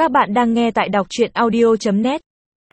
Các bạn đang nghe tại đọc truyện audio.net.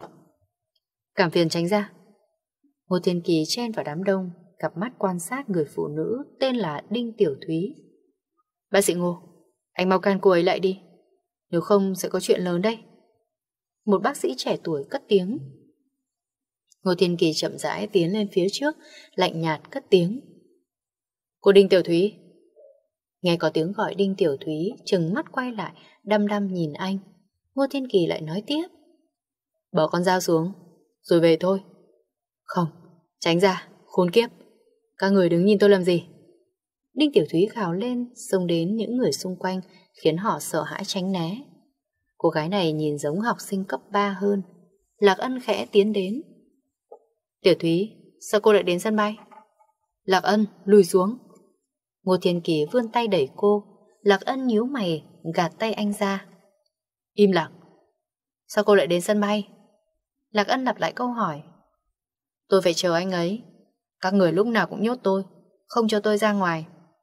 Cảm phiền tránh ra. Ngô Thiên Kỳ chen vào đám đông, cặp mắt quan sát người phụ nữ tên là Đinh Tiểu Thúy. Bác sĩ Ngô, anh mau can cô ấy lại đi, nếu không sẽ có chuyện lớn đây. Một bác sĩ trẻ tuổi cất tiếng. Ngô Thiên Kỳ chậm rãi tiến lên phía trước, lạnh nhạt cất tiếng. Cô Đinh Tiểu Thúy. Nghe có tiếng gọi Đinh Tiểu Thúy, trừng mắt quay lại, đăm đăm nhìn anh. Ngô Thiên Kỳ lại nói tiếp. Bỏ con dao xuống, rồi về thôi. Không, tránh ra, khốn kiếp. Các người đứng nhìn tôi làm gì? Đinh Tiểu Thúy gào lên, xông đến những người xung quanh, khiến họ sợ hãi tránh né. Cô gái này nhìn giống học sinh cấp 3 hơn. Lạc Ân khẽ tiến đến. Tiểu Thúy, sao cô lại đến sân bay? Lạc Ân, lùi xuống. Ngô Thiên Kỳ vươn tay đẩy cô. Lạc Ân nhíu mày, gạt tay anh ra. Im lặng. Sao cô lại đến sân bay? Lạc Ân lặp lại câu hỏi. Tôi phải chờ anh ấy. Các người lúc nào cũng nhốt tôi, không cho tôi ra ngoài.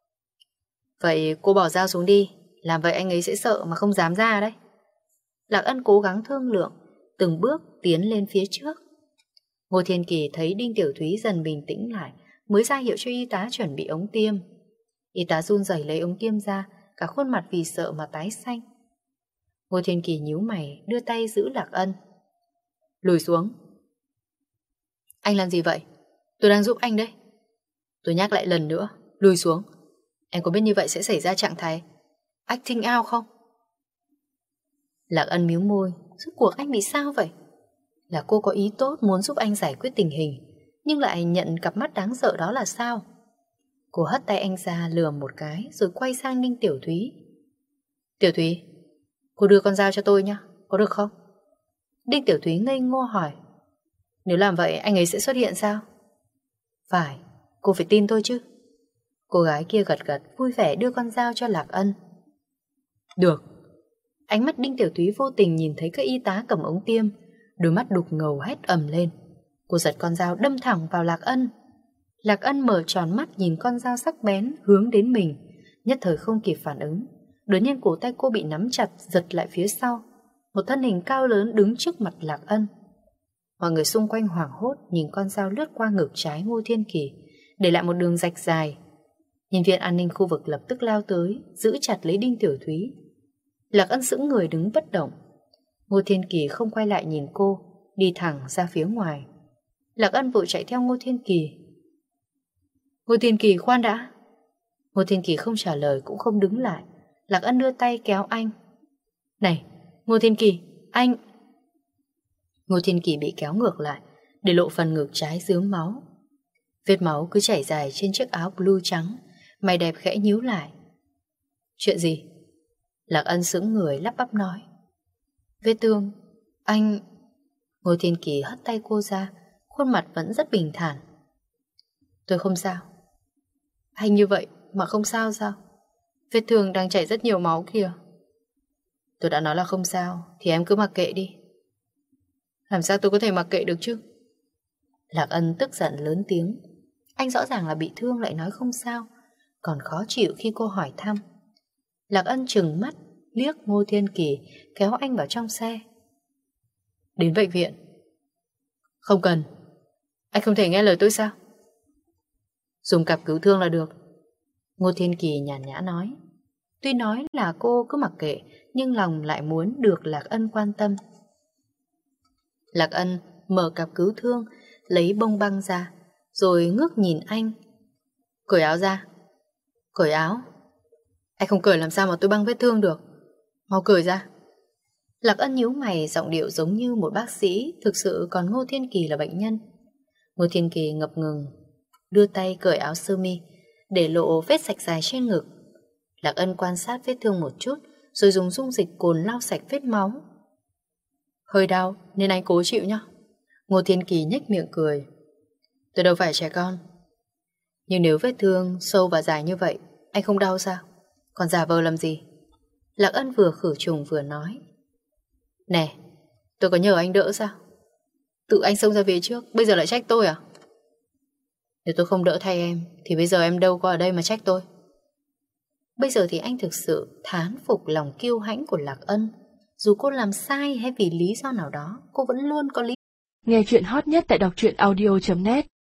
Vậy cô bỏ dao xuống đi, làm vậy anh ấy sẽ sợ mà không dám ra đấy. Lạc Ân cố gắng thương lượng, từng bước tiến lên phía trước. Ngô Thiên Kỳ thấy Đinh Tiểu Thúy dần bình tĩnh lại, mới ra hiệu cho y tá chuẩn bị ống tiêm. Y tá run rẩy lấy ống tiêm ra, cả khuôn mặt vì sợ mà tái xanh. Ngô Thiên Kỳ nhíu mày, đưa tay giữ Lạc Ân. Lùi xuống. Anh làm gì vậy? Tôi đang giúp anh đấy. Tôi nhắc lại lần nữa, lùi xuống. Em có biết như vậy sẽ xảy ra trạng thái acting out không? Lạc Ân mím môi. Rốt cuộc anh bị sao vậy? Là cô có ý tốt muốn giúp anh giải quyết tình hình, nhưng lại nhận cặp mắt đáng sợ đó là sao? Cô hất tay anh ra lườm một cái, rồi quay sang Đinh Tiểu Thúy. Tiểu Thúy, cô đưa con dao cho tôi nhé, có được không? Đinh Tiểu Thúy ngây ngô hỏi. Nếu làm vậy anh ấy sẽ xuất hiện sao? Phải, cô phải tin tôi chứ. Cô gái kia gật gật vui vẻ đưa con dao cho Lạc Ân. Được. Ánh mắt Đinh Tiểu Thúy vô tình nhìn thấy các y tá cầm ống tiêm, đôi mắt đục ngầu hét ầm lên. Cô giật con dao đâm thẳng vào Lạc Ân. Lạc Ân mở tròn mắt nhìn con dao sắc bén hướng đến mình, nhất thời không kịp phản ứng. Đột nhiên cổ tay cô bị nắm chặt, giật lại phía sau. Một thân hình cao lớn đứng trước mặt Lạc Ân. Mọi người xung quanh hoảng hốt nhìn con dao lướt qua ngực trái Ngô Thiên Kỳ, để lại một đường rạch dài. Nhân viên an ninh khu vực lập tức lao tới, giữ chặt lấy Đinh Tiểu Thúy. Lạc Ân sững người đứng bất động. Ngô Thiên Kỳ không quay lại nhìn cô, đi thẳng ra phía ngoài. Lạc Ân vội chạy theo Ngô Thiên Kỳ. Ngô Thiên Kỳ, khoan đã. Ngô Thiên Kỳ không trả lời cũng không đứng lại. Lạc Ân đưa tay kéo anh. Này, Ngô Thiên Kỳ, anh... Ngô Thiên Kỳ bị kéo ngược lại, để lộ phần ngực trái rướm máu. Vết máu cứ chảy dài trên chiếc áo blue trắng, mày đẹp khẽ nhíu lại. Chuyện gì? Lạc Ân sững người lắp bắp nói. Vết thương, anh... Ngô Thiên Kỳ hất tay cô ra, khuôn mặt vẫn rất bình thản. Tôi không sao. Anh như vậy mà không sao sao? Vết thương đang chảy rất nhiều máu kìa. Tôi đã nói là không sao, thì em cứ mặc kệ đi. Làm sao tôi có thể mặc kệ được chứ? Lạc Ân tức giận lớn tiếng. Anh rõ ràng là bị thương lại nói không sao, còn khó chịu khi cô hỏi thăm. Lạc Ân trừng mắt liếc Ngô Thiên Kỳ, kéo anh vào trong xe. Đến bệnh viện. Không cần. Anh không thể nghe lời tôi sao? Dùng cặp cứu thương là được. Ngô Thiên Kỳ nhàn nhã nói. Tuy nói là cô cứ mặc kệ, nhưng lòng lại muốn được Lạc Ân quan tâm. Lạc Ân mở cặp cứu thương, lấy bông băng ra, rồi ngước nhìn anh. Cởi áo ra. Cởi áo? Anh không cởi làm sao mà tôi băng vết thương được. Mau cởi ra. Lạc Ân nhíu mày, giọng điệu giống như một bác sĩ, thực sự còn Ngô Thiên Kỳ là bệnh nhân. Ngô Thiên Kỳ ngập ngừng, đưa tay cởi áo sơ mi, để lộ vết sạch dài trên ngực. Lạc Ân quan sát vết thương một chút, rồi dùng dung dịch cồn lau sạch vết máu. Hơi đau nên anh cố chịu nhá. Ngô Thiên Kỳ nhếch miệng cười. Tôi đâu phải trẻ con. Nhưng nếu vết thương sâu và dài như vậy, anh không đau sao? Còn giả vờ làm gì? Lạc Ân vừa khử trùng vừa nói. Nè, tôi có nhờ anh đỡ sao? Tự anh xông ra phía trước, bây giờ lại trách tôi à? Nếu tôi không đỡ thay em, thì bây giờ em đâu có ở đây mà trách tôi. Bây giờ thì anh thực sự thán phục lòng kiêu hãnh của Lạc Ân. Dù cô làm sai hay vì lý do nào đó, cô vẫn luôn có lý. Nghe chuyện hot nhất tại đọc truyện audio.net